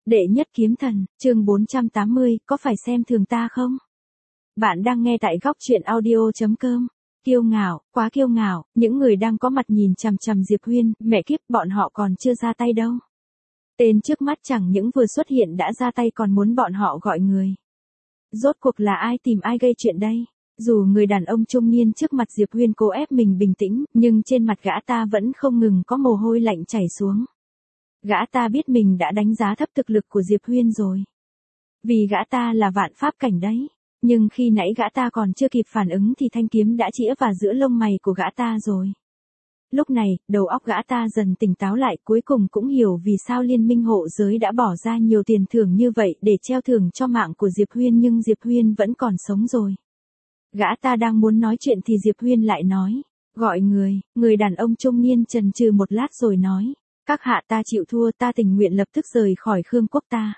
Đệ nhất kiếm thần, chương 480, có phải xem thường ta không? Bạn đang nghe tại góc truyện audio.com. Kiêu ngạo, quá kiêu ngạo, những người đang có mặt nhìn chằm chằm Diệp Huyên, mẹ kiếp, bọn họ còn chưa ra tay đâu. Tên trước mắt chẳng những vừa xuất hiện đã ra tay còn muốn bọn họ gọi người. Rốt cuộc là ai tìm ai gây chuyện đây? Dù người đàn ông trung niên trước mặt Diệp Huyên cố ép mình bình tĩnh, nhưng trên mặt gã ta vẫn không ngừng có mồ hôi lạnh chảy xuống. Gã ta biết mình đã đánh giá thấp thực lực của Diệp Huyên rồi. Vì gã ta là vạn pháp cảnh đấy. Nhưng khi nãy gã ta còn chưa kịp phản ứng thì thanh kiếm đã chĩa vào giữa lông mày của gã ta rồi. Lúc này, đầu óc gã ta dần tỉnh táo lại, cuối cùng cũng hiểu vì sao Liên minh hộ giới đã bỏ ra nhiều tiền thưởng như vậy để treo thưởng cho mạng của Diệp Huyên, nhưng Diệp Huyên vẫn còn sống rồi. Gã ta đang muốn nói chuyện thì Diệp Huyên lại nói, gọi người đàn ông trung niên chần chừ một lát rồi nói, các hạ, ta chịu thua, ta tình nguyện lập tức rời khỏi Khương quốc ta.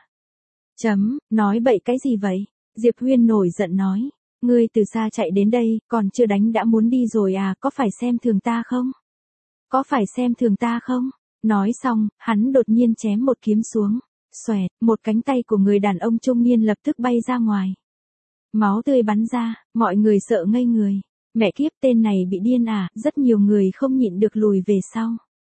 Nói bậy cái gì vậy? Diệp Huyên nổi giận nói, ngươi từ xa chạy đến đây, còn chưa đánh đã muốn đi rồi à, có phải xem thường ta không? Có phải xem thường ta không? Nói xong, hắn đột nhiên chém một kiếm xuống, xoẹt, một cánh tay của người đàn ông trung niên lập tức bay ra ngoài. Máu tươi bắn ra, mọi người sợ ngây người. Mẹ kiếp, tên này bị điên à, rất nhiều người không nhịn được lùi về sau.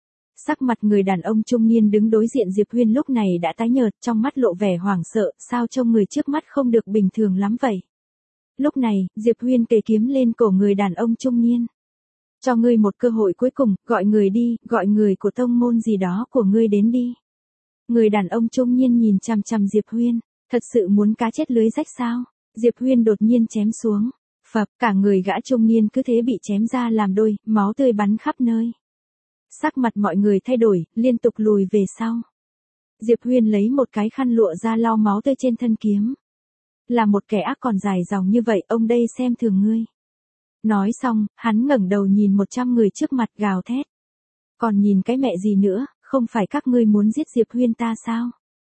Sắc mặt người đàn ông trung niên đứng đối diện Diệp Huyên lúc này đã tái nhợt, trong mắt lộ vẻ hoảng sợ, sao trông người trước mắt không được bình thường lắm vậy. Lúc này, Diệp Huyên kề kiếm lên cổ người đàn ông trung niên. Cho ngươi một cơ hội cuối cùng, gọi người đi, gọi người của tông môn gì đó của ngươi đến đi. Người đàn ông trung niên nhìn chằm chằm Diệp Huyên, thật sự muốn cá chết lưới rách sao? Diệp Huyên đột nhiên chém xuống, phập, cả người gã trung niên cứ thế bị chém ra làm đôi, máu tươi bắn khắp nơi. Sắc mặt mọi người thay đổi, liên tục lùi về sau. Diệp Huyên lấy một cái khăn lụa ra lau máu tươi trên thân kiếm. Là một kẻ ác còn dài dòng như vậy, ông đây xem thường ngươi. Nói xong, hắn ngẩng đầu nhìn 100 người trước mặt gào thét. Còn nhìn cái mẹ gì nữa, không phải các ngươi muốn giết Diệp Huyên ta sao?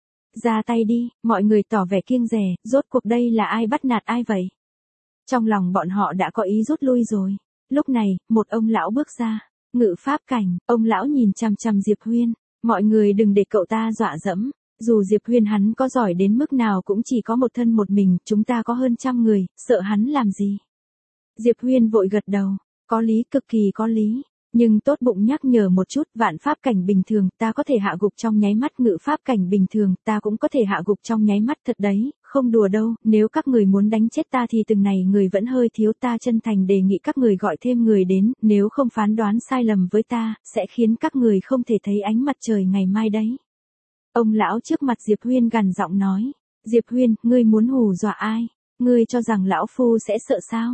Ra tay đi, mọi người tỏ vẻ kiêng dè, rốt cuộc đây là ai bắt nạt ai vậy? Trong lòng bọn họ đã có ý rút lui rồi. Lúc này, một ông lão bước ra. Ngự pháp cảnh, ông lão nhìn chằm chằm Diệp Huyên, mọi người đừng để cậu ta dọa dẫm, dù Diệp Huyên hắn có giỏi đến mức nào cũng chỉ có một thân một mình, chúng ta có hơn 100 người, sợ hắn làm gì. Diệp Huyên vội gật đầu, có lý, cực kỳ có lý, nhưng tốt bụng nhắc nhở một chút, vạn pháp cảnh bình thường, ta có thể hạ gục trong nháy mắt, ngự pháp cảnh bình thường, ta cũng có thể hạ gục trong nháy mắt, thật đấy, không đùa đâu, nếu các người muốn đánh chết ta thì từng này người vẫn hơi thiếu, ta chân thành đề nghị các người gọi thêm người đến, nếu không phán đoán sai lầm với ta, sẽ khiến các người không thể thấy ánh mặt trời ngày mai đấy. Ông lão trước mặt Diệp Huyên gằn giọng nói, Diệp Huyên, ngươi muốn hù dọa ai? Ngươi cho rằng lão phu sẽ sợ sao?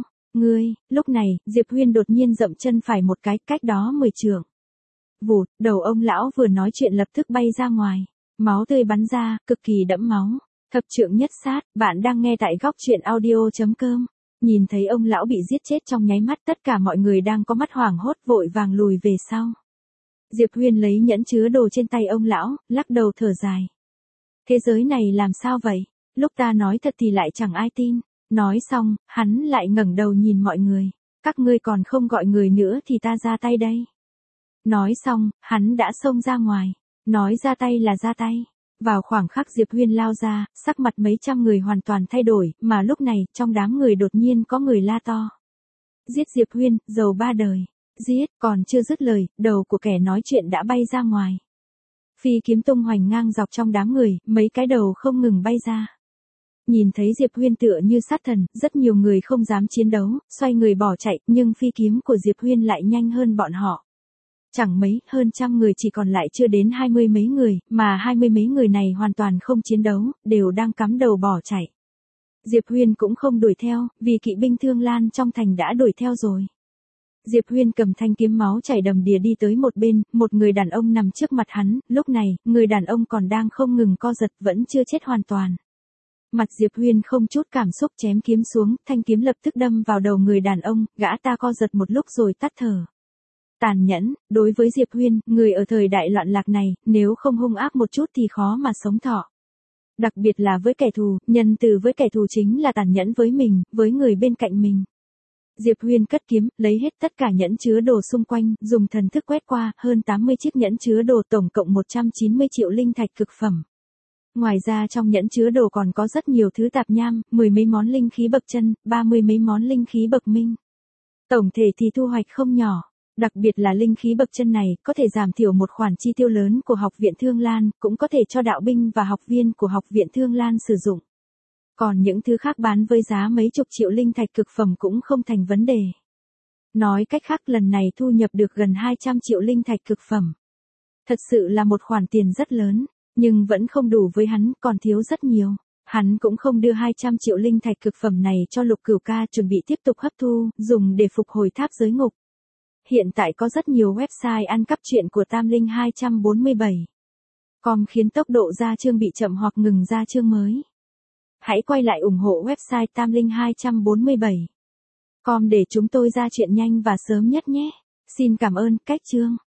Lúc này, Diệp Huyên đột nhiên dậm chân phải một cái, cách đó 10 trượng. Vụt, đầu ông lão vừa nói chuyện lập tức bay ra ngoài. Máu tươi bắn ra, cực kỳ đẫm máu. Thập trượng nhất sát, bạn đang nghe tại góc truyện audio.com. Nhìn thấy ông lão bị giết chết trong nháy mắt, tất cả mọi người đang có mắt hoảng hốt vội vàng lùi về sau. Diệp Huyên lấy nhẫn chứa đồ trên tay ông lão, lắc đầu thở dài. Thế giới này làm sao vậy? Lúc ta nói thật thì lại chẳng ai tin. Nói xong, hắn lại ngẩng đầu nhìn mọi người. Các ngươi còn không gọi người nữa thì ta ra tay đây. Nói xong, hắn đã xông ra ngoài. Nói ra tay là ra tay. Vào khoảng khắc Diệp Huyên lao ra, sắc mặt mấy trăm người hoàn toàn thay đổi, mà lúc này, trong đám người đột nhiên có người la to. Giết Diệp Huyên, giàu ba đời. Giết, còn chưa dứt lời, đầu của kẻ nói chuyện đã bay ra ngoài. Phi kiếm tung hoành ngang dọc trong đám người, mấy cái đầu không ngừng bay ra. Nhìn thấy Diệp Huyên tựa như sát thần, rất nhiều người không dám chiến đấu, xoay người bỏ chạy, nhưng phi kiếm của Diệp Huyên lại nhanh hơn bọn họ. Chẳng mấy, hơn 100 người chỉ còn lại chưa đến 20 mấy người, mà 20 mấy người này hoàn toàn không chiến đấu, đều đang cắm đầu bỏ chạy. Diệp Huyên cũng không đuổi theo, vì kỵ binh Thương Lan trong thành đã đuổi theo rồi. Diệp Huyên cầm thanh kiếm máu chảy đầm đìa đi tới một bên, một người đàn ông nằm trước mặt hắn, lúc này, người đàn ông còn đang không ngừng co giật, vẫn chưa chết hoàn toàn. Mặt Diệp Huyên không chút cảm xúc chém kiếm xuống, thanh kiếm lập tức đâm vào đầu người đàn ông, gã ta co giật một lúc rồi tắt thở. Tàn nhẫn, đối với Diệp Huyên, người ở thời đại loạn lạc này, nếu không hung ác một chút thì khó mà sống thọ. Đặc biệt là với kẻ thù, nhân từ với kẻ thù chính là tàn nhẫn với mình, với người bên cạnh mình. Diệp Huyên cất kiếm, lấy hết tất cả nhẫn chứa đồ xung quanh, dùng thần thức quét qua, hơn 80 chiếc nhẫn chứa đồ tổng cộng 190 triệu linh thạch cực phẩm. Ngoài ra trong nhẫn chứa đồ còn có rất nhiều thứ tạp nham, 10 mấy món linh khí bậc chân, 30 mấy món linh khí bậc minh. Tổng thể thì thu hoạch không nhỏ. Đặc biệt là linh khí bậc chân này, có thể giảm thiểu một khoản chi tiêu lớn của Học viện Thương Lan, cũng có thể cho đạo binh và học viên của Học viện Thương Lan sử dụng. Còn những thứ khác bán với giá mấy chục triệu linh thạch cực phẩm cũng không thành vấn đề. Nói cách khác lần này thu nhập được gần 200 triệu linh thạch cực phẩm. Thật sự là một khoản tiền rất lớn, nhưng vẫn không đủ với hắn, còn thiếu rất nhiều. Hắn cũng không đưa 200 triệu linh thạch cực phẩm này cho Lục Cửu ca chuẩn bị tiếp tục hấp thu, dùng để phục hồi tháp giới ngục. Hiện tại có rất nhiều website ăn cắp truyện của Tam Linh 247. Com khiến tốc độ ra chương bị chậm hoặc ngừng ra chương mới. Hãy quay lại ủng hộ website Tam Linh 247. Com để chúng tôi ra chuyện nhanh và sớm nhất nhé. Xin cảm ơn, cách chương.